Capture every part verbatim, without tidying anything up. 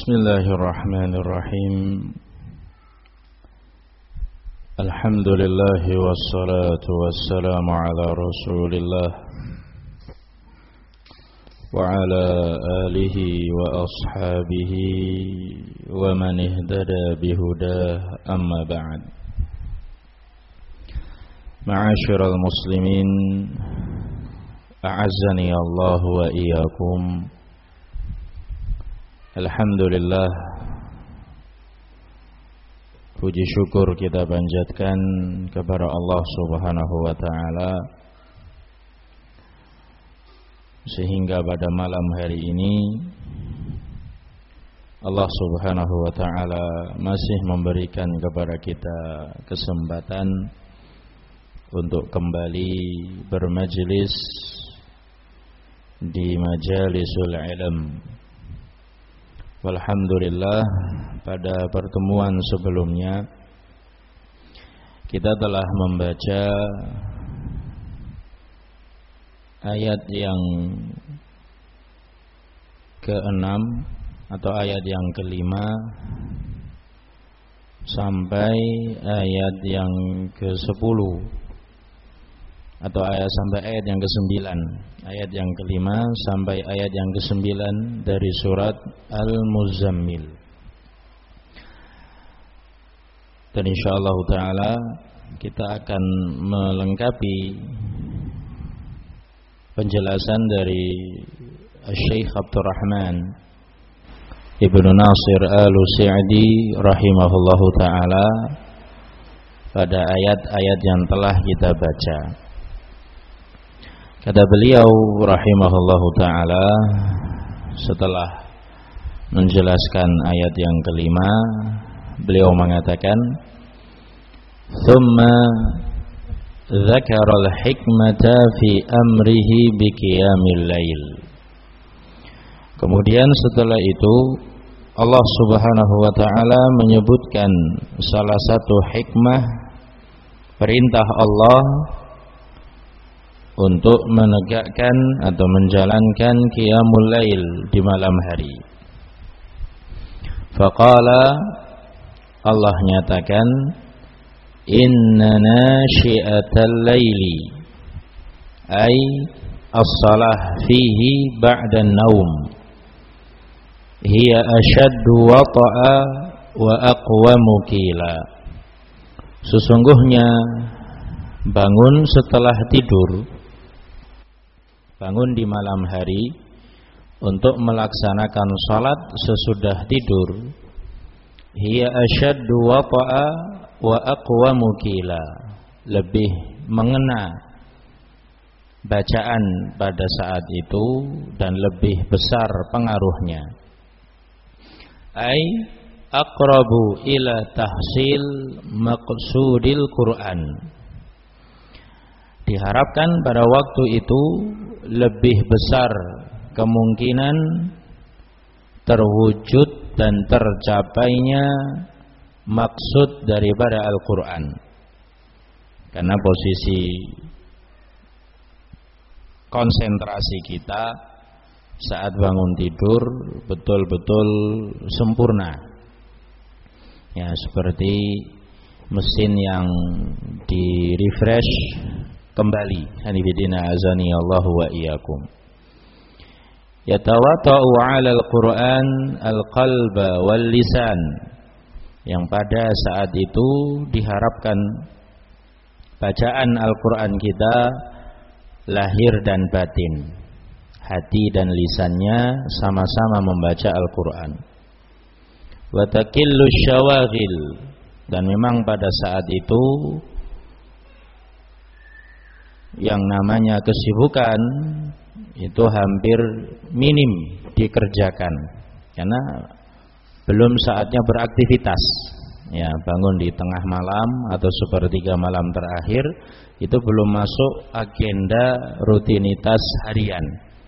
Bismillahirrahmanirrahim. Alhamdulillah wassalatu wassalamu ala Rasulillah wa ala alihi wa ashabihi wa man ihtada bihudah, amma ba'd. Ma'asyiral muslimin, a'azzani Allah wa iyyakum. Alhamdulillah, puji syukur kita panjatkan kepada Allah Subhanahu wa ta'ala, sehingga pada malam hari ini Allah Subhanahu wa ta'ala masih memberikan kepada kita kesempatan untuk kembali bermajlis di majalisul ilm. Walhamdulillah, pada pertemuan sebelumnya kita telah membaca ayat yang keenam atau ayat yang kelima sampai ayat yang kesepuluh, atau ayat sampai ayat yang kesembilan, ayat yang kelima sampai ayat yang kesembilan dari surat Al-Muzammil. Dan insyaallah ta'ala kita akan melengkapi penjelasan dari Syekh Abdurrahman Ibnu Nasir Al-Sa'di rahimahullahu ta'ala pada ayat-ayat yang telah kita baca. Kata beliau rahimahullahu ta'ala, setelah menjelaskan ayat yang kelima, beliau mengatakan, "Tsumma dzakara al-hikmata fi amrihi bi qiyamil lail." Kemudian setelah itu Allah Subhanahu wa ta'ala menyebutkan salah satu hikmah perintah Allah untuk menegakkan atau menjalankan qiyamul lail di malam hari. Faqala, Allah nyatakan, "Inna nashi'atal laili ay as-salah fihi ba'da an-naum hiya ashaddu wata'a wa aqwamu qila." Sesungguhnya bangun setelah tidur, bangun di malam hari untuk melaksanakan salat sesudah tidur, hiya asyaddu wata'a wa aqwamu qila, lebih mengena bacaan pada saat itu dan lebih besar pengaruhnya. Ai aqrabu ila tahsil maqsudil Qur'an. Diharapkan pada waktu itu lebih besar kemungkinan terwujud dan tercapainya maksud daripada Al-Quran, karena posisi konsentrasi kita saat bangun tidur betul-betul sempurna, ya, seperti mesin yang di refresh kembali. Hanifidina azani Allahu wa iyyakum. Yatawata'u 'ala al-Qur'an al-qalba wal lisan, yang pada saat itu diharapkan bacaan Al-Qur'an kita lahir dan batin, hati dan lisannya sama-sama membaca Al-Qur'an. Wa taqillu syawaghil, dan memang pada saat itu yang namanya kesibukan itu hampir minim dikerjakan, karena belum saatnya beraktivitas. Ya, bangun di tengah malam atau sepertiga malam terakhir itu belum masuk agenda rutinitas harian.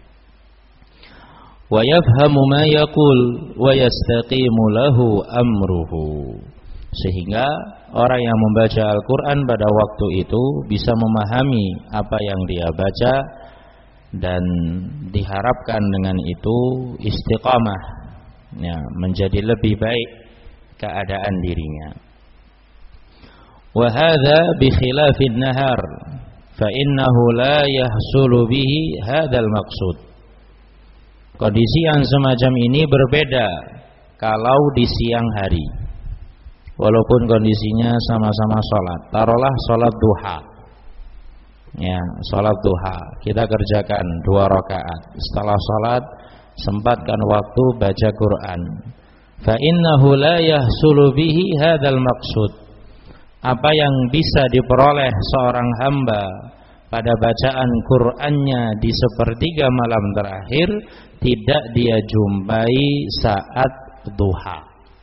Wa yafhamu ma yaqul wa yastaqimu lahu amruhu, sehingga orang yang membaca Al-Quran pada waktu itu bisa memahami apa yang dia baca, dan diharapkan dengan itu istiqamah ya, menjadi lebih baik keadaan dirinya. Wa hadza bi khilafin nahar fa innahu la yahsulu bihi hadzal maqsud. Kondisi yang semacam ini berbeda kalau di siang hari. Walaupun kondisinya sama-sama sholat, taruhlah sholat duha, ya, sholat duha kita kerjakan dua rakaat. Setelah sholat sempatkan waktu baca Quran. Fa innahu la yahsulu bihi hadzal maqsud. Apa yang bisa diperoleh seorang hamba pada bacaan Qur'annya di sepertiga malam terakhir tidak dia jumpai saat duha.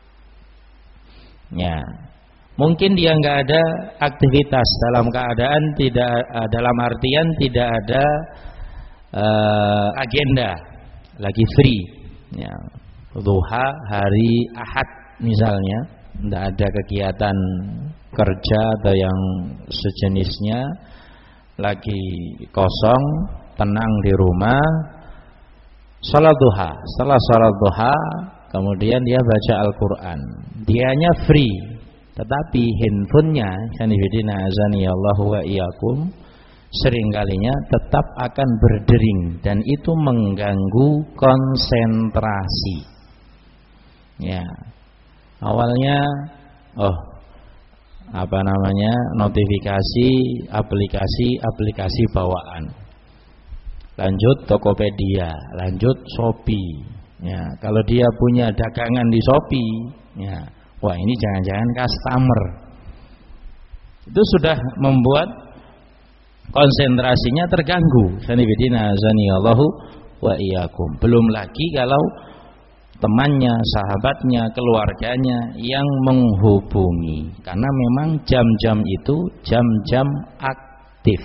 Ya, mungkin dia nggak ada aktivitas dalam keadaan tidak, dalam artian tidak ada uh, agenda, lagi free. Ya, duha hari Ahad misalnya, tidak ada kegiatan kerja atau yang sejenisnya, lagi kosong, tenang di rumah, salat duha. Setelah salat duha kemudian dia baca Al-Quran, dianya free, tetapi handphonenya, kanifidina azani Allahu wa iyyakum, seringkalinya tetap akan berdering dan itu mengganggu konsentrasi. Ya, awalnya oh apa namanya notifikasi aplikasi-aplikasi bawaan, lanjut Tokopedia, lanjut Shopee. Ya, kalau dia punya dagangan di Shopee, ya, wah ini jangan-jangan customer. Itu sudah membuat konsentrasinya terganggu. Sanibidina azanillahu wa iyyakum. Belum lagi kalau temannya, sahabatnya, keluarganya yang menghubungi, karena memang jam-jam itu jam-jam aktif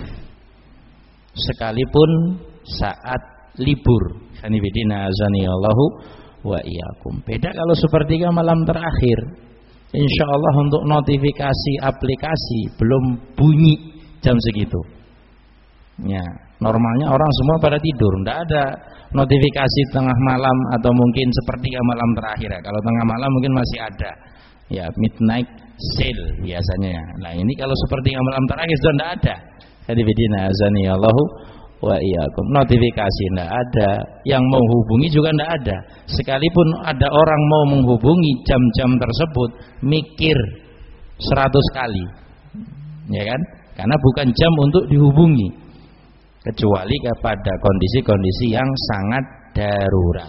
sekalipun saat libur. Sanibidina azanillahu wa iyyakum. Beda kalau sepertiga malam terakhir, insya Allah untuk notifikasi aplikasi belum bunyi jam segitu. Ya, normalnya orang semua pada tidur, tidak ada notifikasi tengah malam atau mungkin sepertiga malam terakhir. Ya, kalau tengah malam mungkin masih ada, ya, midnight sale biasanya. Nah ini kalau sepertiga malam terakhir sudah tidak ada. Jadi bidina azani Allahu wa iyyakum. Notifikasi tidak ada, yang menghubungi juga tidak ada. Sekalipun ada orang mau menghubungi jam-jam tersebut, mikir seratus kali, ya kan? Karena bukan jam untuk dihubungi, kecuali kepada kondisi-kondisi yang sangat darurat.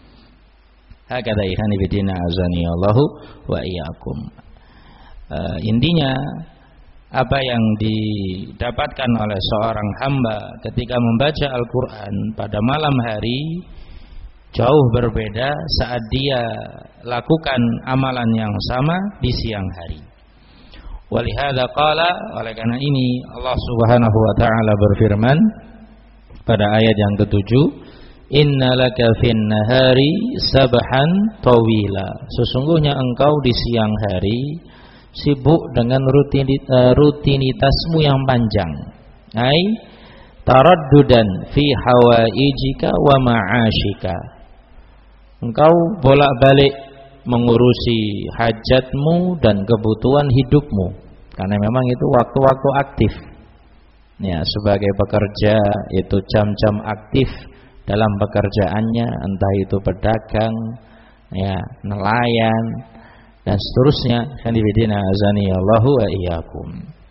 Hakadha ikhwani fillah azani Allahu wa iyyakum. Uh, intinya apa yang didapatkan oleh seorang hamba ketika membaca Al-Quran pada malam hari jauh berbeda saat dia lakukan amalan yang sama di siang hari. Walihada qala, oleh karena ini Allah Subhanahu wa taala berfirman pada ayat yang ketujuh, innalaka fin nahari sabhan tawila. Sesungguhnya engkau di siang hari sibuk dengan rutinitasmu yang panjang. Ai taraddudan fi hawaijika wa ma'ashika. Engkau bolak-balik mengurusi hajatmu dan kebutuhan hidupmu, karena memang itu waktu-waktu aktif. Ya, sebagai pekerja itu jam-jam aktif dalam pekerjaannya, entah itu pedagang, ya, nelayan dan seterusnya. Kanibidina azani Allahu wa iyyakum.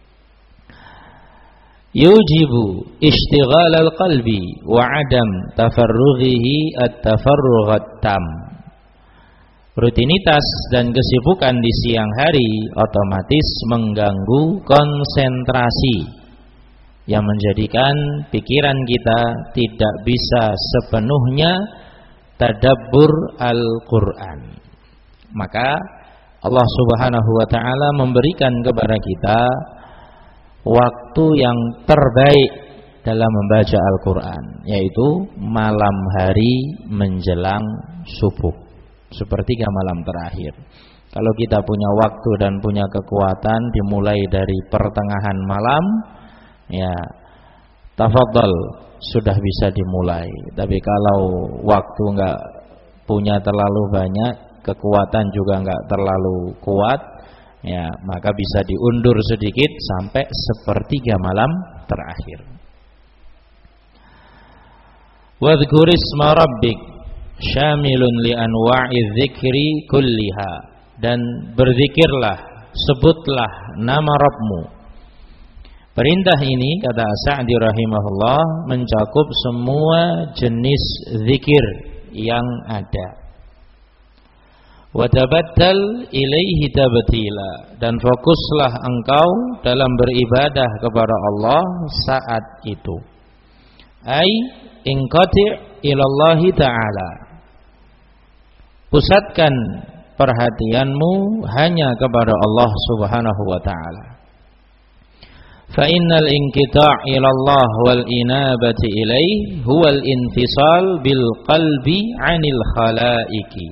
Yujibu ishtighal al-qalbi wa adam tafarrughihi at-tafarrughat tam. Rutinitas dan kesibukan di siang hari otomatis mengganggu konsentrasi yang menjadikan pikiran kita tidak bisa sepenuhnya tadabbur Al-Qur'an. Maka Allah Subhanahu wa taala memberikan kepada kita waktu yang terbaik dalam membaca Al-Qur'an, yaitu malam hari menjelang subuh, sepertiga malam terakhir. Kalau kita punya waktu dan punya kekuatan dimulai dari pertengahan malam, ya tafadhal, sudah bisa dimulai. Tapi kalau waktu enggak punya terlalu banyak, kekuatan juga enggak terlalu kuat, ya, maka bisa diundur sedikit sampai sepertiga malam terakhir. Wadhkur isma rabbik syamilun li anwa'i dzikri kulliha, dan berzikirlah, sebutlah nama Rabbmu. Perintah ini, kata Sa'di rahimahullah, mencakup semua jenis zikir yang ada. Wa tabattal ilaihi tabtila, dan fokuslah engkau dalam beribadah kepada Allah saat itu. Ai inqati' ilallahi ta'ala, pusatkan perhatianmu hanya kepada Allah Subhanahu wa ta'ala. Fa innal inqita' ila Allah wal inabati ilaihi huwal infisal bil qalbi 'anil khalaiqi.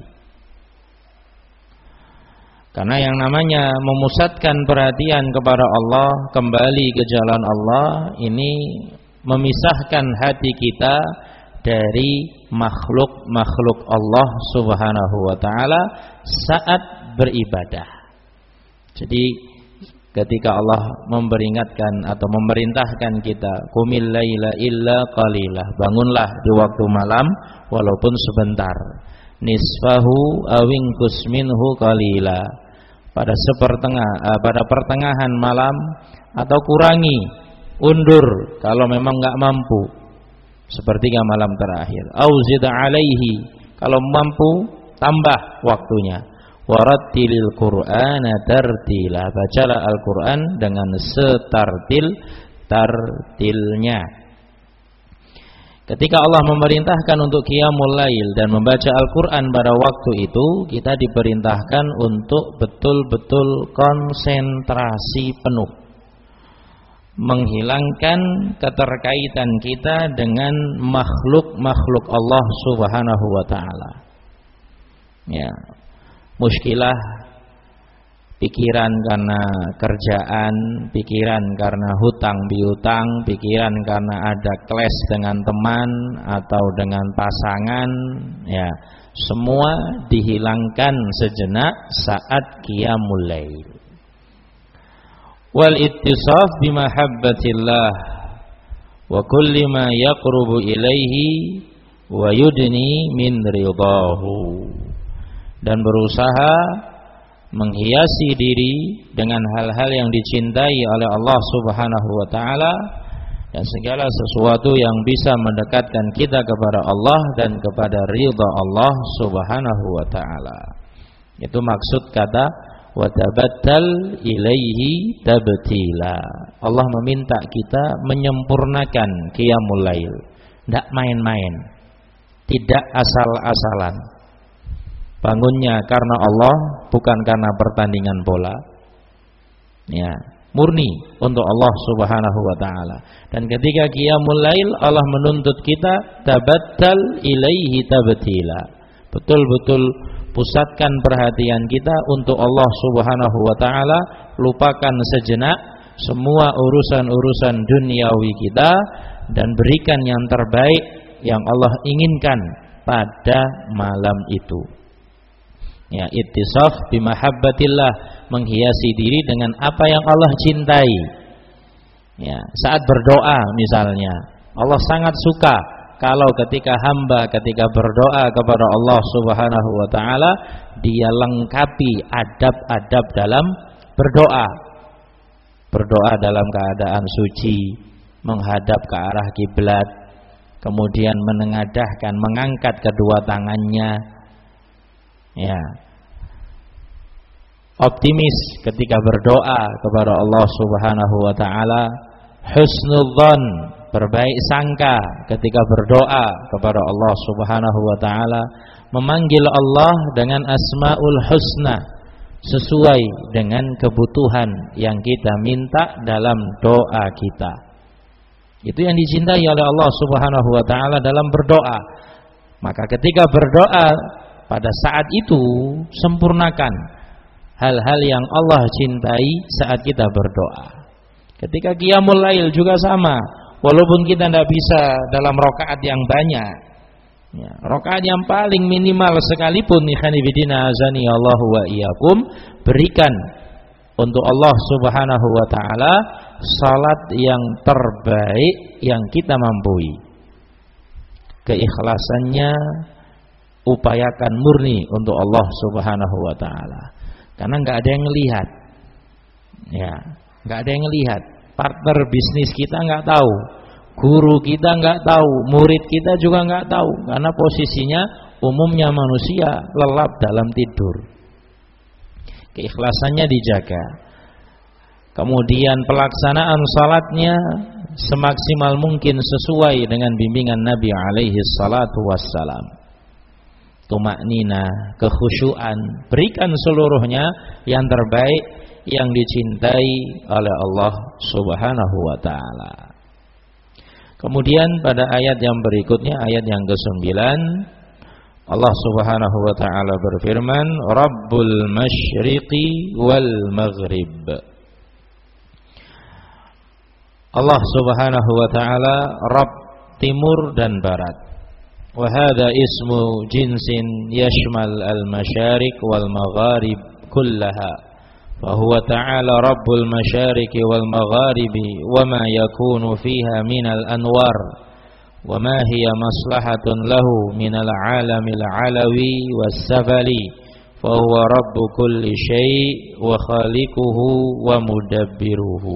Karena yang namanya memusatkan perhatian kepada Allah, kembali ke jalan Allah, ini memisahkan hati kita dari makhluk-makhluk Allah Subhanahu wa ta'ala saat beribadah. Jadi ketika Allah memperingatkan atau memerintahkan kita, qumil laila illa qalilah, bangunlah di waktu malam walaupun sebentar, nisfahu awingkus minhu qalila, pada sepertengah uh, pada pertengahan malam, atau kurangi, undur kalau memang enggak mampu, sepertiga malam terakhir. Auzid alaihi, kalau mampu tambah waktunya. Warattilil Qur'ana tartila, bacalah Al-Qur'an dengan setartil tartilnya. Ketika Allah memerintahkan untuk qiyamul lail dan membaca Al-Qur'an pada waktu itu, kita diperintahkan untuk betul-betul konsentrasi penuh, menghilangkan keterkaitan kita dengan makhluk-makhluk Allah Subhanahu wa ta'ala. Ya, muskilah pikiran karena kerjaan, pikiran karena hutang piutang, pikiran karena ada clash dengan teman atau dengan pasangan, ya, semua dihilangkan sejenak saat qiyamul lail. Wal ittisaf bimahabbatillah wa kulli ma yaqrubu ilaihi wa yudni min ridahu, dan berusaha menghiasi diri dengan hal-hal yang dicintai oleh Allah Subhanahu wa ta'ala, dan segala sesuatu yang bisa mendekatkan kita kepada Allah dan kepada ridha Allah Subhanahu wa ta'ala. Itu maksud kata wa tabattal ilaihi tabtila. Allah meminta kita menyempurnakan qiyamul lail, tidak main-main, tidak asal-asalan. Bangunnya karena Allah, bukan karena pertandingan bola. Ya, murni untuk Allah Subhanahu wa ta'ala. Dan ketika qiyamul lail, Allah menuntut kita tabattal ilaihi tabtila, betul-betul pusatkan perhatian kita untuk Allah Subhanahu wa ta'ala, lupakan sejenak semua urusan-urusan duniawi kita dan berikan yang terbaik yang Allah inginkan pada malam itu. Ya, ittisaf bimahabbatillah, menghiasi diri dengan apa yang Allah cintai. Ya, saat berdoa misalnya, Allah sangat suka kalau ketika hamba ketika berdoa kepada Allah Subhanahu wa ta'ala, dia lengkapi adab-adab dalam berdoa. Berdoa dalam keadaan suci, menghadap ke arah kiblat, kemudian menengadahkan, mengangkat kedua tangannya. Ya, optimis ketika berdoa kepada Allah Subhanahu wa ta'ala, husnudzan, berbaik sangka ketika berdoa kepada Allah Subhanahu wa ta'ala, memanggil Allah dengan asmaul husna sesuai dengan kebutuhan yang kita minta dalam doa kita. Itu yang dicintai oleh Allah Subhanahu wa ta'ala dalam berdoa. Maka ketika berdoa pada saat itu, sempurnakan hal-hal yang Allah cintai saat kita berdoa. Ketika qiyamul lail juga sama, walaupun kita tidak bisa dalam rakaat yang banyak, Ya, rakaat yang paling minimal sekalipun ikhwan fillah azani Allah wa iyyakum, berikan untuk Allah Subhanahu wa taala salat yang terbaik yang kita mampu. Keikhlasannya upayakan murni untuk Allah Subhanahu wa taala. Karena enggak ada yang ngelihat. Ya, enggak ada yang ngelihat. Partner bisnis kita enggak tahu. Guru kita enggak tahu, murid kita juga enggak tahu, karena posisinya umumnya manusia lelap dalam tidur. Keikhlasannya dijaga. Kemudian pelaksanaan salatnya semaksimal mungkin sesuai dengan bimbingan Nabi alaihi salatu wassalam. Tumaknina, kekhusyuan, berikan seluruhnya yang terbaik yang dicintai oleh Allah Subhanahu wa taala. Kemudian pada ayat yang berikutnya, ayat yang kesembilan, Allah Subhanahu wa taala berfirman, Rabbul masyriqi wal maghrib. Allah Subhanahu wa taala Rabb timur dan barat. Wa hadza ismu jinsin yashmal al-masyariq wal magharib kullaha. فهو تعالى رب المشارق والمغارب وما يكون فيها من الأنوار وما هي مصلحة له من العالم العلوي والسفلي فهو رب كل شيء وخالقه ومدبره.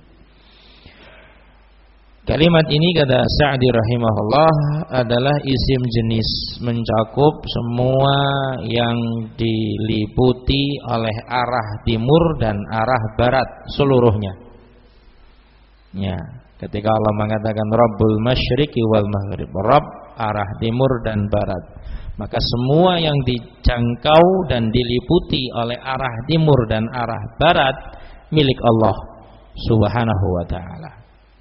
Kalimat ini kata Sa'di rahimahullah adalah isim jenis, mencakup semua yang diliputi oleh arah timur dan arah barat seluruhnya. Ya, ketika Allah mengatakan Rabbul masyriqi wal maghrib, Rabb arah timur dan barat, maka semua yang dijangkau dan diliputi oleh arah timur dan arah barat milik Allah Subhanahu wa taala.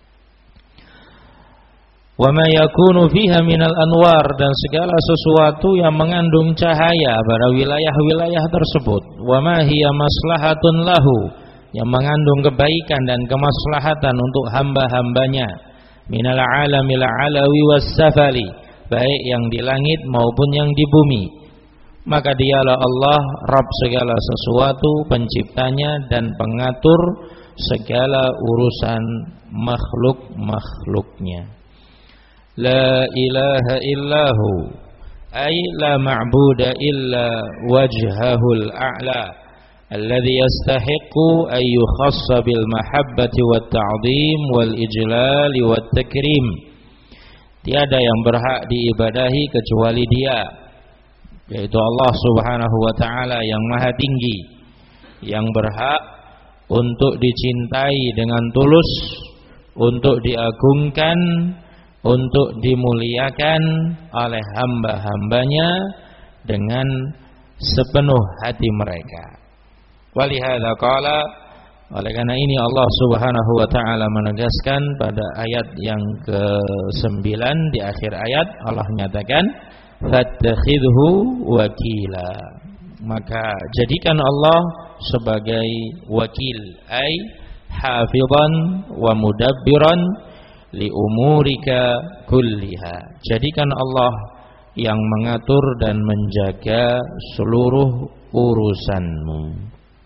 Wa ma yakunu fiha minal anwar, dan segala sesuatu yang mengandung cahaya pada wilayah-wilayah tersebut. Wa ma hiya maslahatun lahu, yang mengandung kebaikan dan kemaslahatan untuk hamba-hambanya. Minal alamil alawi was safali, baik yang di langit maupun yang di bumi. Maka dialah Allah Rabb segala sesuatu, penciptanya dan pengatur segala urusan makhluk-makhluknya. La ilaha illahu, ay la ma'buda illa wajhahul a'la alladhi yastahiqu ay yukhassa bil mahabbati wat ta'zim wal ijlal wat takrim. Tiada yang berhak diibadahi kecuali Dia, yaitu Allah Subhanahu wa taala yang maha tinggi, yang berhak untuk dicintai dengan tulus, untuk diagungkan, untuk dimuliakan oleh hamba-hambanya dengan sepenuh hati mereka. Walihada qala, oleh karena ini Allah Subhanahu wa taala menegaskan pada ayat yang kesembilan di akhir ayat, Allah menyatakan fattakhidhu wakila, maka jadikan Allah sebagai wakil, ay hafizan wa mudabbiran li umurika kulliha, jadikan Allah yang mengatur dan menjaga seluruh urusanmu.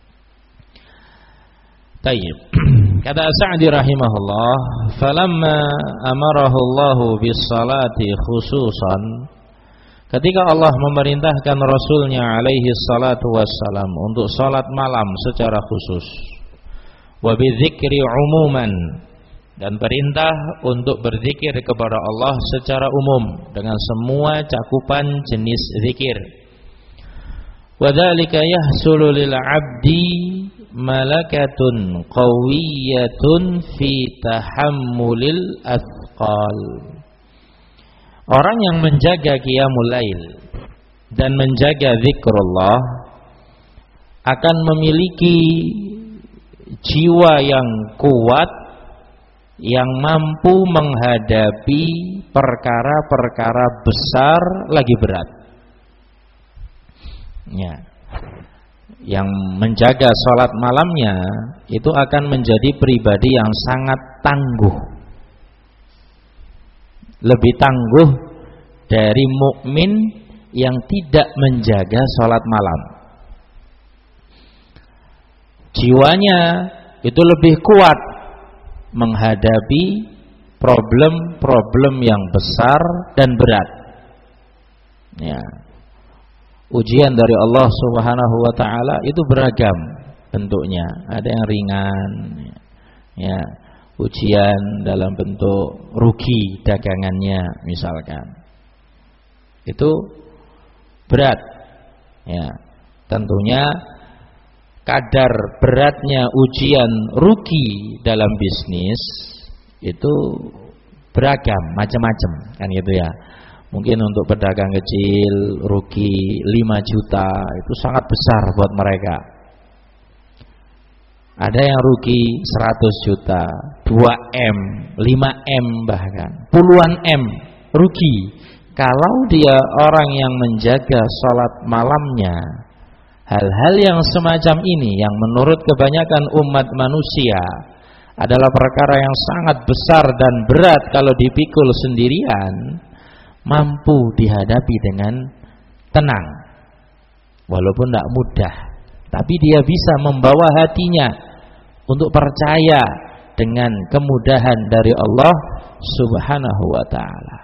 Tayyib. Kata Sa'di rahimahullah, falamma amarahu Allahu bis salati khususan, ketika Allah memerintahkan Rasulnya alaihi salatu wassalam untuk salat malam secara khusus, wa bidzikri umuman, dan perintah untuk berzikir kepada Allah secara umum dengan semua cakupan jenis zikir. Wa dzalika yahsulu lil 'abdi malakatun qawiyatun fi tahammulil athqal. Orang yang menjaga qiyamul lail dan menjaga zikrullah akan memiliki jiwa yang kuat, yang mampu menghadapi perkara-perkara besar lagi berat. Ya. Yang menjaga sholat malamnya itu akan menjadi pribadi yang sangat tangguh, lebih tangguh dari mukmin yang tidak menjaga sholat malam. Jiwanya itu lebih kuat menghadapi problem-problem yang besar dan berat. Ya. Ujian dari Allah Subhanahu wa taala itu beragam bentuknya. Ada yang ringan, ya, ujian dalam bentuk rugi dagangannya misalkan. Itu berat. Ya. Tentunya kadar beratnya ujian rugi dalam bisnis itu beragam, macam-macam kan gitu ya. Mungkin untuk pedagang kecil rugi lima juta itu sangat besar buat mereka. Ada yang rugi seratus juta, dua M, lima M bahkan, puluhan M rugi. Kalau dia orang yang menjaga sholat malamnya, hal-hal yang semacam ini yang menurut kebanyakan umat manusia adalah perkara yang sangat besar dan berat kalau dipikul sendirian, mampu dihadapi dengan tenang. Walaupun tidak mudah, tapi dia bisa membawa hatinya untuk percaya dengan kemudahan dari Allah Subhanahu wa taala.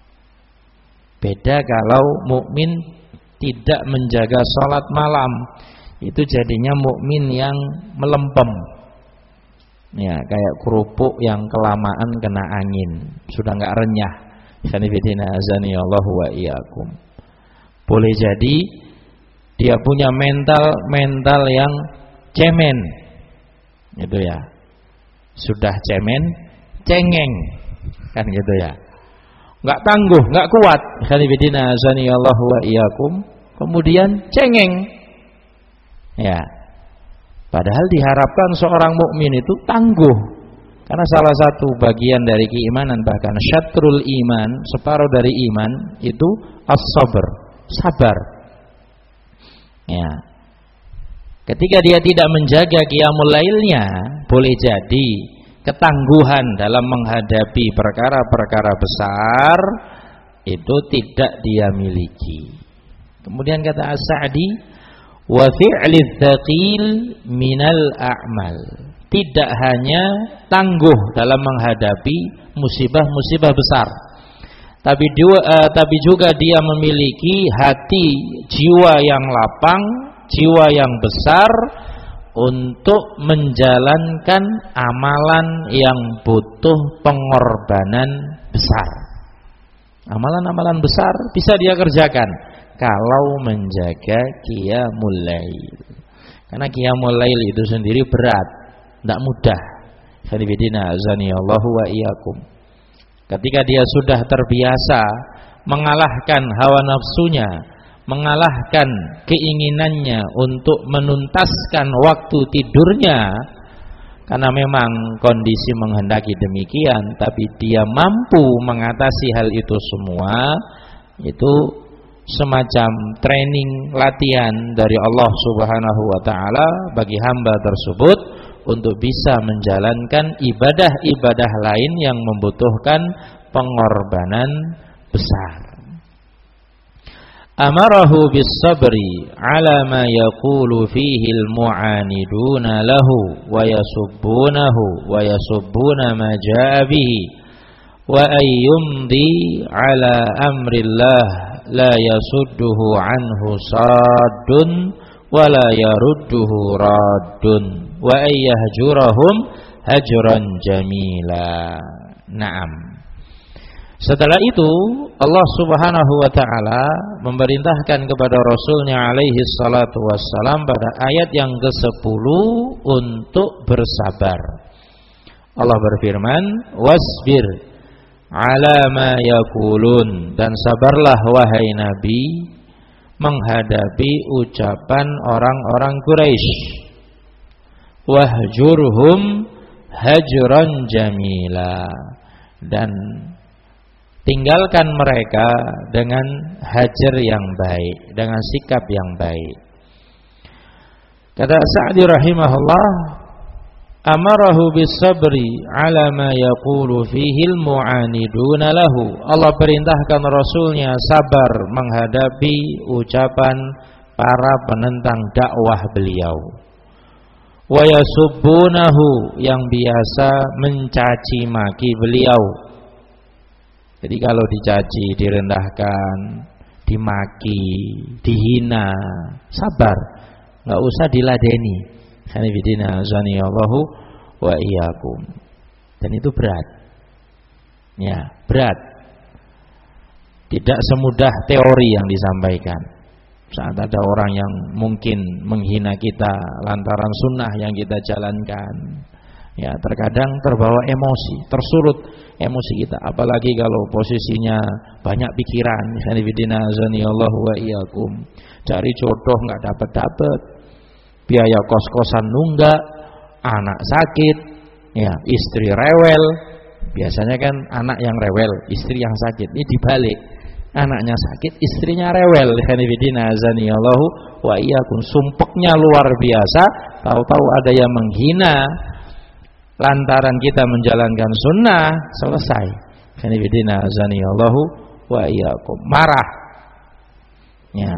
Beda kalau mukmin tidak menjaga sholat malam, itu jadinya mukmin yang melempem. Ya, kayak kerupuk yang kelamaan kena angin, sudah enggak renyah. Khanifidina azani Allah wa iyyakum. Boleh jadi dia punya mental mental yang cemen. Itu ya. Sudah cemen, cengeng. Kan gitu ya. Enggak tangguh, enggak kuat. Khanifidina azani Allah wa iyyakum. Kemudian cengeng. Ya. Padahal diharapkan seorang mukmin itu tangguh. Karena salah satu bagian dari keimanan, bahkan syatrul iman, separuh dari iman itu as-sabr, sabar. Ya. Ketika dia tidak menjaga qiyamul lailnya, boleh jadi ketangguhan dalam menghadapi perkara-perkara besar itu tidak dia miliki. Kemudian kata As-Sa'di, wa fi'lidz tsaqil minal a'mal. Tidak hanya tangguh dalam menghadapi musibah-musibah besar, tapi juga, uh, tapi juga dia memiliki hati jiwa yang lapang, jiwa yang besar untuk menjalankan amalan yang butuh pengorbanan besar. Amalan-amalan besar bisa dia kerjakan kalau menjaga qiyamul lail. Karena qiyamul lail itu sendiri berat, tidak mudah. Khanifidina azani Allahu wa iyyakum. Ketika dia sudah terbiasa mengalahkan hawa nafsunya, mengalahkan keinginannya untuk menuntaskan waktu tidurnya, karena memang kondisi menghendaki demikian, tapi dia mampu mengatasi hal itu semua, itu semacam training latihan dari Allah Subhanahu wa taala bagi hamba tersebut untuk bisa menjalankan ibadah-ibadah lain yang membutuhkan pengorbanan besar. Amarahu bis sabri ala ma yaqulu fihi al mu'aniduna lahu wa yasubbunahu wa yasubbuna ma jaa bihi wa ayyumdi ala amrillah la yasudduhu anhu saddun wa la yarudduhu raddun wa ayyahjurahum hajran jamila. Naam. Setelah itu Allah Subhanahu wa taala memerintahkan kepada Rasulnya alaihi salatu wassalam pada ayat yang kesepuluh untuk bersabar. Allah berfirman, wasbir ala ma yaqulun, dan sabarlah wahai Nabi menghadapi ucapan orang-orang Quraisy. Wahjurhum hajran jamila, dan tinggalkan mereka dengan hajar yang baik, dengan sikap yang baik. Kata Sa'di rahimahullah, amarahu bis-sabri 'ala ma yaqulu fihi al-mu'aniduna lahu. Allah perintahkan Rasulnya sabar menghadapi ucapan para penentang dakwah beliau. Wa yasubbunahu, yang biasa mencaci maki beliau. Jadi kalau dicaci, direndahkan, dimaki, dihina, sabar, enggak usah diladeni. Hanifidina azanillahu wa iyyakum. Dan itu berat. Ya, berat. Tidak semudah teori yang disampaikan. Saat ada orang yang mungkin menghina kita lantaran sunnah yang kita jalankan, ya terkadang terbawa emosi, tersurut emosi kita. Apalagi kalau posisinya banyak pikiran. Hanifidina azanillahu wa iyyakum. Cari jodoh nggak dapat-dapat, biaya kos-kosan nunggak, anak sakit, ya istri rewel. Biasanya kan anak yang rewel, istri yang sakit. Ini dibalik, anaknya sakit, istrinya rewel. Hanifidina azanillahu wa iyyakum. Sumpeknya luar biasa. Tahu-tahu ada yang menghina lantaran kita menjalankan sunnah, selesai. Hanifidina azanillahu wa iyyakum. Marah. Ya.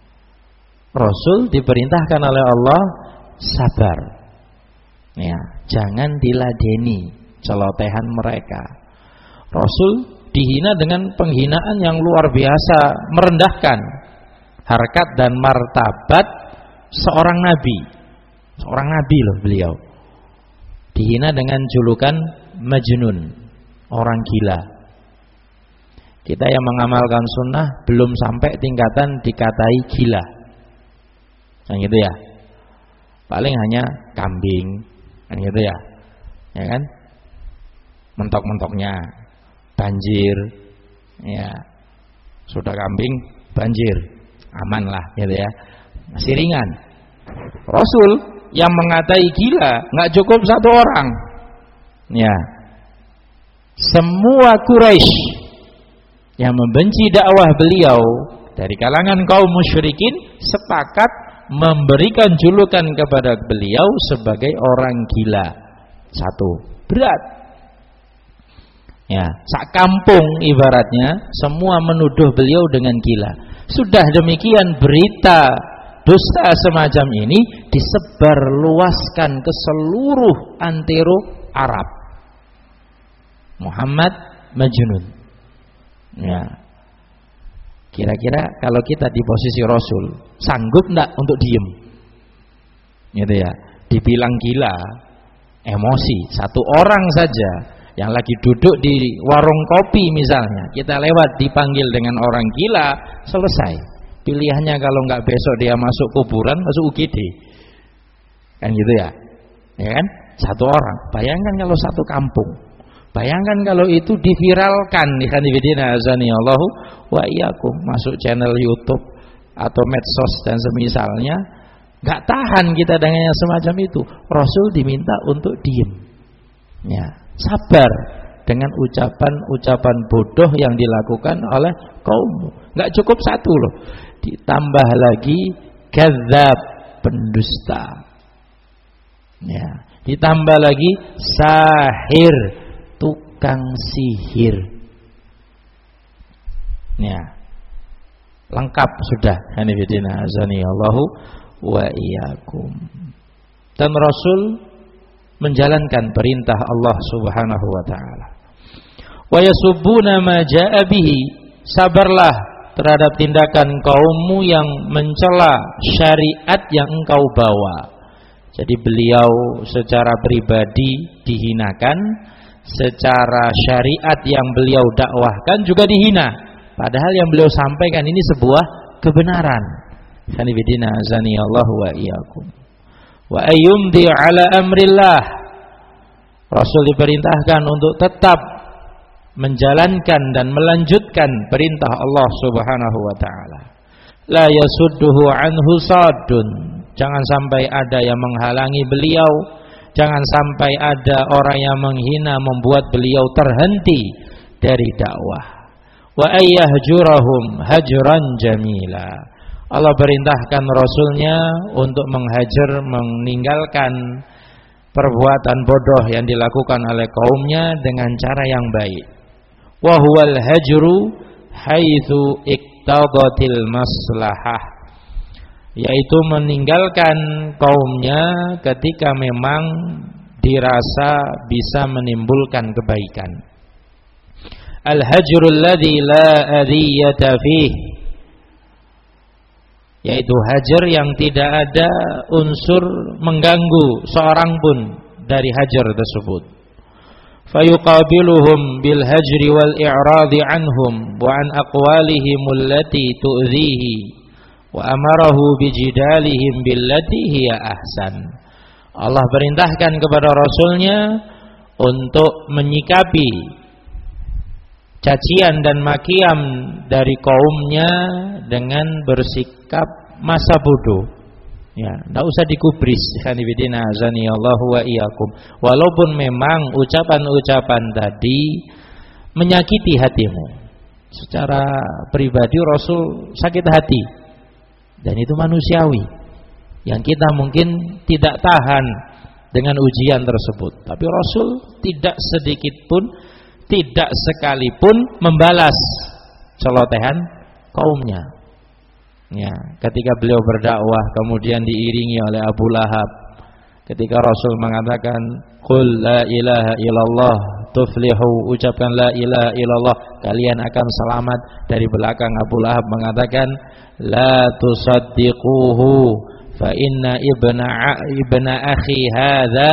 Rasul diperintahkan oleh Allah sabar. Ya, jangan diladeni celotehan mereka. Rasul dihina dengan penghinaan yang luar biasa, merendahkan harkat dan martabat seorang nabi. Seorang nabi loh beliau. Dihina dengan julukan majnun, orang gila. Kita yang mengamalkan sunnah belum sampai tingkatan dikatai gila. Yang gitu ya. Paling hanya kambing, kan gitu ya. Ya kan? Mentok-mentoknya banjir. Ya. Sudah kambing, banjir. Aman lah gitu ya. Masih ringan. Rasul yang mengatai gila enggak cukup satu orang. Ya. Semua Quraisy yang membenci dakwah beliau dari kalangan kaum musyrikin sepakat memberikan julukan kepada beliau sebagai orang gila. Satu, berat. Ya, sak kampung ibaratnya semua menuduh beliau dengan gila. Sudah demikian berita dusta semacam ini disebar luaskan ke seluruh antero Arab. Muhammad majnun. Ya. Kira-kira kalau kita di posisi Rasul, sanggup enggak untuk diem? Gitu ya. Dibilang gila, emosi. Satu orang saja yang lagi duduk di warung kopi misalnya, kita lewat dipanggil dengan orang gila, selesai. Pilihannya kalau enggak besok dia masuk kuburan, masuk U G D. Kan gitu ya. Ya kan? Satu orang. Bayangkan kalau satu kampung. Bayangkan kalau itu diviralkan, ikhwanifidina azanillahu wa iyyakum, masuk channel YouTube atau medsos dan semisalnya, enggak tahan kita dengan semacam itu. Rasul diminta untuk diem. Ya, sabar dengan ucapan-ucapan bodoh yang dilakukan oleh kaum. Enggak cukup satu loh. Ditambah lagi kadzab, pendusta. Ya, ditambah lagi sahir, tukang sihir. Ya. Lengkap sudah. Hanifidina azanillahu wa iyyakum. Dan Rasul menjalankan perintah Allah Subhanahu wa taala. Wa yasubbuna ma jaa bihi. Sabarlah terhadap tindakan kaummu yang mencela syariat yang engkau bawa. Jadi beliau secara pribadi dihinakan, secara syariat yang beliau dakwahkan juga dihina. Padahal yang beliau sampaikan ini sebuah kebenaran. Hanifidina azanillahu wa iyyakum. Wa ayyumdi ala amrillah. Rasul diperintahkan untuk tetap menjalankan dan melanjutkan perintah Allah Subhanahu wa taala. La yasudduhu anhu saddun. Jangan sampai ada yang menghalangi beliau, jangan sampai ada orang yang menghina membuat beliau terhenti dari dakwah. Wa ayyahjurahum hajran jamila. Allah perintahkan Rasulnya untuk menghajar, meninggalkan perbuatan bodoh yang dilakukan oleh kaumnya dengan cara yang baik. Wa huwal hajru haitsu iqtadatil maslahah, yaitu meninggalkan kaumnya ketika memang dirasa bisa menimbulkan kebaikan. Al-hajrul ladzi la adhiyata fihi, yaitu hajar yang tidak ada unsur mengganggu seorang pun dari hajar tersebut. Fayuqabiluhum bil hajri wal i'radi anhum wa an aqwalihim allati tu'dhihi wa amarahu bijidalihim billati hiya ahsan. Allah perintahkan kepada Rasulnya untuk menyikapi cacian dan makian dari kaumnya dengan bersikap masa bodoh. Ya, enggak usah dikubris. Khanibidina azani Allahu wa iyyakum. Walaupun memang ucapan-ucapan tadi menyakiti hatimu. Secara pribadi Rasul sakit hati. Dan itu manusiawi. Yang kita mungkin tidak tahan dengan ujian tersebut. Tapi Rasul tidak sedikit pun, tidak sekalipun membalas celotehan kaumnya. Ya, ketika beliau berdakwah kemudian diiringi oleh Abu Lahab, ketika Rasul mengatakan qul la ilaha illallah tuflihu, ucapkan la ilaha illallah kalian akan selamat, dari belakang Abu Lahab mengatakan la tusaddiquhu fa inna ibna ibna akhi hadza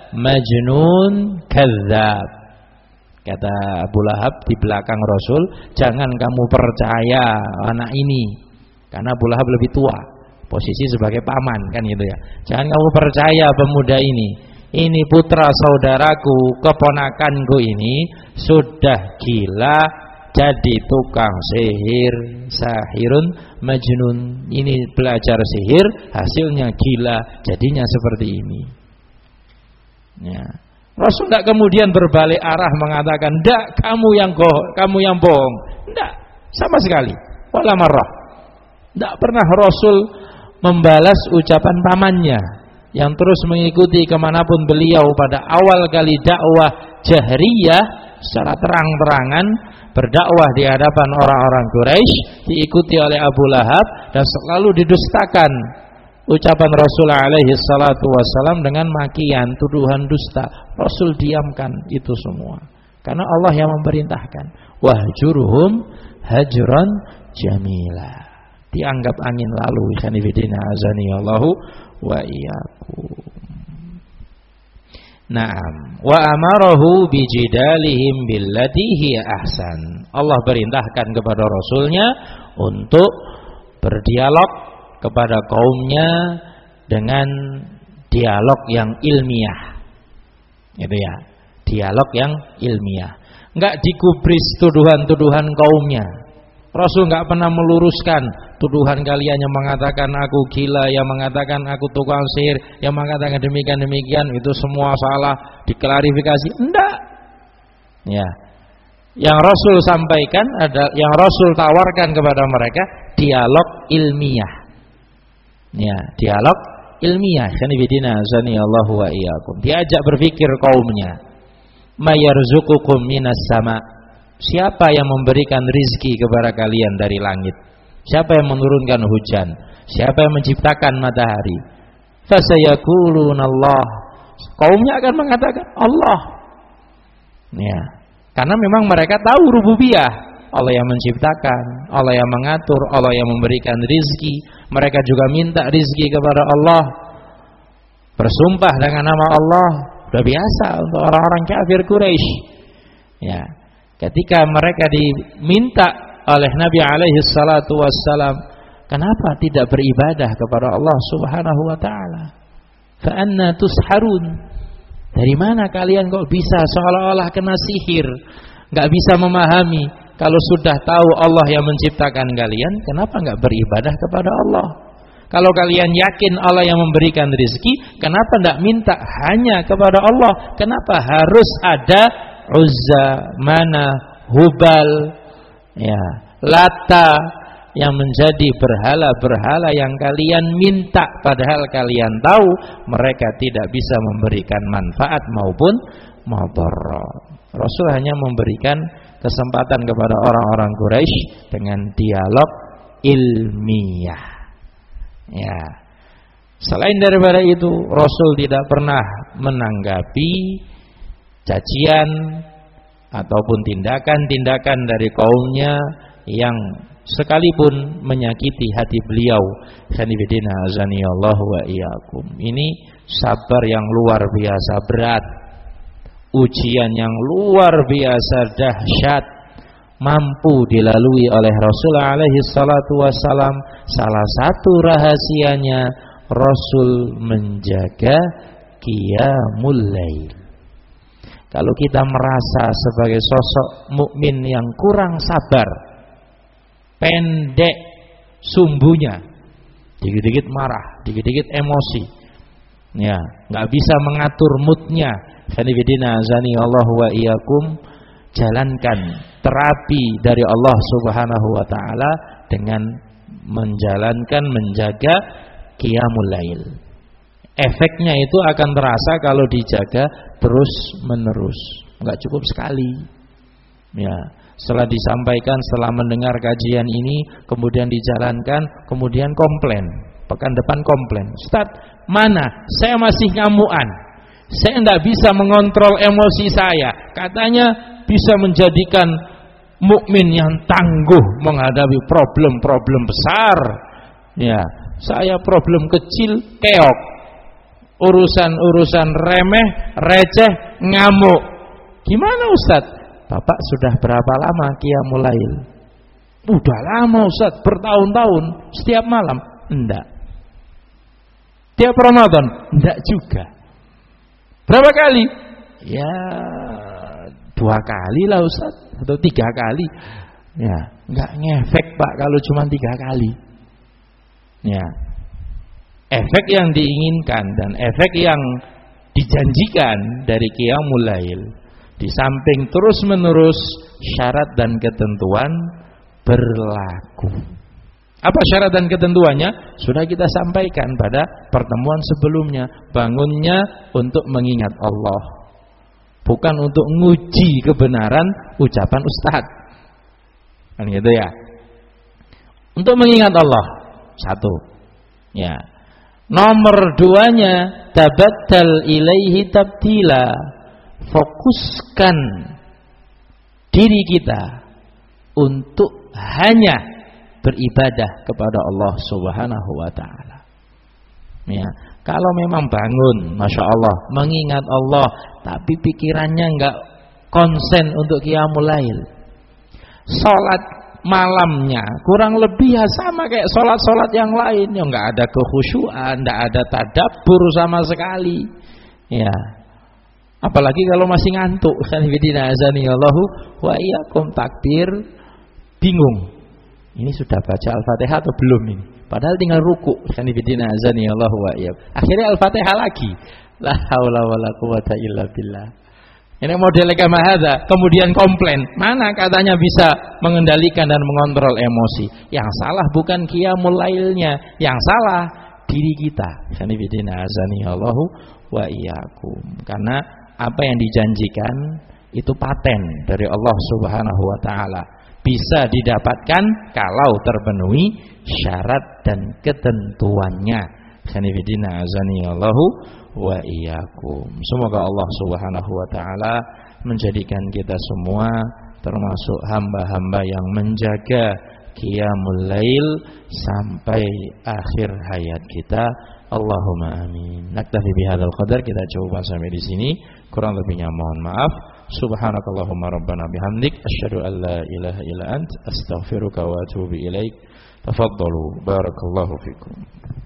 majnun kadzdzab. Kata Abu Lahab di belakang Rasul, jangan kamu percaya anak ini, karena Abu Lahab lebih tua, posisi sebagai paman kan gitu ya. Jangan kamu percaya pemuda ini. Ini putra saudaraku, keponakanku ini sudah gila, jadi tukang sihir, sahirun majnun. Ini belajar sihir, hasilnya gila, jadinya seperti ini. Ya. Rasul tidak kemudian berbalik arah mengatakan, "Ndak, kamu yang bohong, kamu yang bohong." Ndak, sama sekali. Wala marrah. Tidak pernah Rasul membalas ucapan pamannya yang terus mengikuti kemanapun beliau pada awal kali dakwah jahriyah secara terang-terangan berdakwah di hadapan orang-orang Quraisy, diikuti oleh Abu Lahab dan selalu didustakan ucapan Rasul alaihi salatu wassalam dengan makian, tuduhan dusta. Rasul diamkan itu semua karena Allah yang memerintahkan, wahjurhum hajran jamila. Dianggap angin lalu. Khanifidina azani Allahu wa iyyakum. Naam, wa amarahu bijidalihim billati hiya ahsan. Allah perintahkan kepada Rasulnya untuk berdialog kepada kaumnya dengan dialog yang ilmiah. Itu ya, dialog yang ilmiah. Enggak dikubris tuduhan-tuduhan kaumnya. Rasul enggak pernah meluruskan tuduhan kalian yang mengatakan aku gila, yang mengatakan aku tukang sihir, yang mengatakan demikian-demikian, itu semua salah, diklarifikasi. Enggak. Ya. Yang Rasul sampaikan ada, yang Rasul tawarkan kepada mereka dialog ilmiah. Ya, dialog ilmiah. Khanifidina azani Allahu wa iyyakum. Diajak berpikir kaumnya. Mayarzuqukum minas sama. Siapa yang memberikan rizki kepada kalian dari langit? Siapa yang menurunkan hujan? Siapa yang menciptakan matahari? Fasayaquluna Allah. Kaumnya akan mengatakan Allah. Ya. Karena memang mereka tahu rububiyah. Allah yang menciptakan, Allah yang mengatur, Allah yang memberikan rizki. Mereka juga minta rizki kepada Allah, bersumpah dengan nama Allah. Sudah biasa untuk orang-orang kafir Quraisy. Ya. Ketika mereka diminta oleh Nabi alaihi salatu wassalam, kenapa tidak beribadah kepada Allah subhanahu wa ta'ala? Fa anna tusharun. Dari mana kalian kok bisa seolah-olah kena sihir, gak bisa memahami? Kalau sudah tahu Allah yang menciptakan kalian, kenapa gak beribadah kepada Allah? Kalau kalian yakin Allah yang memberikan rezeki, kenapa tidak minta hanya kepada Allah? Kenapa harus ada Uzza, Mana, Hubal, ya, Lata yang menjadi berhala-berhala yang kalian minta, padahal kalian tahu mereka tidak bisa memberikan manfaat maupun madarat. Rasul hanya memberikan kesempatan kepada orang-orang Quraisy dengan dialog ilmiah. Ya. Selain daripada itu, Rasul tidak pernah menanggapi cacian ataupun tindakan-tindakan dari kaumnya yang sekalipun menyakiti hati beliau. Khanifidina azanillahu wa iyyakum. Ini sabar yang luar biasa berat, ujian yang luar biasa dahsyat, mampu dilalui oleh Rasulullah alaihi salatu wassalam. Salah satu rahasianya Rasul menjaga qiyamul lail. Kalau kita merasa sebagai sosok mukmin yang kurang sabar, pendek sumbunya, dikit-dikit marah, dikit-dikit emosi, ya, nggak bisa mengatur moodnya. Khanifidina azani Allah wa iyyakum. Jalankan terapi dari Allah Subhanahu wa taala dengan menjalankan, menjaga qiyamul lail. Efeknya itu akan terasa kalau dijaga terus menerus, nggak cukup sekali. Ya, setelah disampaikan, setelah mendengar kajian ini, kemudian dijalankan, kemudian komplain, pekan depan komplain, Ustaz, mana? Saya masih ngamuan, saya tidak bisa mengontrol emosi saya. Katanya bisa menjadikan mukmin yang tangguh menghadapi problem-problem besar. Ya, saya problem kecil keok. Urusan-urusan remeh, receh, ngamuk. Gimana Ustaz? Bapak sudah berapa lama qiyamul lail? Udah lama Ustaz, bertahun-tahun, setiap malam. Enggak. Tiap Ramadan? Enggak juga. Berapa kali? Ya, dua kali lah Ustaz, atau tiga kali. Ya, enggak ngefek Pak kalau cuma tiga kali. Ya. Efek yang diinginkan dan efek yang dijanjikan dari qiyamul lail, di samping terus-menerus syarat dan ketentuan berlaku. Apa syarat dan ketentuannya? Sudah kita sampaikan pada pertemuan sebelumnya. Bangunnya untuk mengingat Allah, bukan untuk nguji kebenaran ucapan ustadz, kan gitu ya. Untuk mengingat Allah, satu, ya. Nomor duanya, tabattal ilaihi tabtila. Fokuskan diri kita untuk hanya beribadah kepada Allah Subhanahu wa taala. Ya, kalau memang bangun, masya Allah, mengingat Allah, tapi pikirannya enggak konsen untuk qiyamul lail, salat malamnya kurang lebih ya sama kayak sholat-sholat yang lain, yang nggak ada kekhusyuan, nggak ada tadabbur sama sekali. Ya, apalagi kalau masih ngantuk. Khanifidina azanillahu wa iyyakum, takbir, bingung. Ini sudah baca Al-Fatihah atau belum ini? Padahal tinggal ruku. Khanifidina azanillahu wa iyyakum. Akhirnya Al-Fatihah lagi. La haula wala quwata illa billah. Ini model kama hadza, kemudian komplain. Mana katanya bisa mengendalikan dan mengontrol emosi? Yang salah bukan qiyamul lailnya, yang salah diri kita. Sanibidina azani Allahu wa iyyakum. Karena apa yang dijanjikan itu paten dari Allah Subhanahu wa taala, bisa didapatkan kalau terpenuhi syarat dan ketentuannya. Sanibidina azani Allahu wa iyyakum. Semoga Allah Subhanahu wa taala menjadikan kita semua termasuk hamba-hamba yang menjaga qiyamul lail sampai akhir hayat kita. Allahumma amin. Naktafi bihadzal qadar, kita coba sampai di sini. Kurang lebihnya mohon maaf. Subhanakallahumma rabbana bihamdik asyhadu an la ilaha illa ant astaghfiruka wa atubu ilaik. Tafaddalu, barakallahu fikum.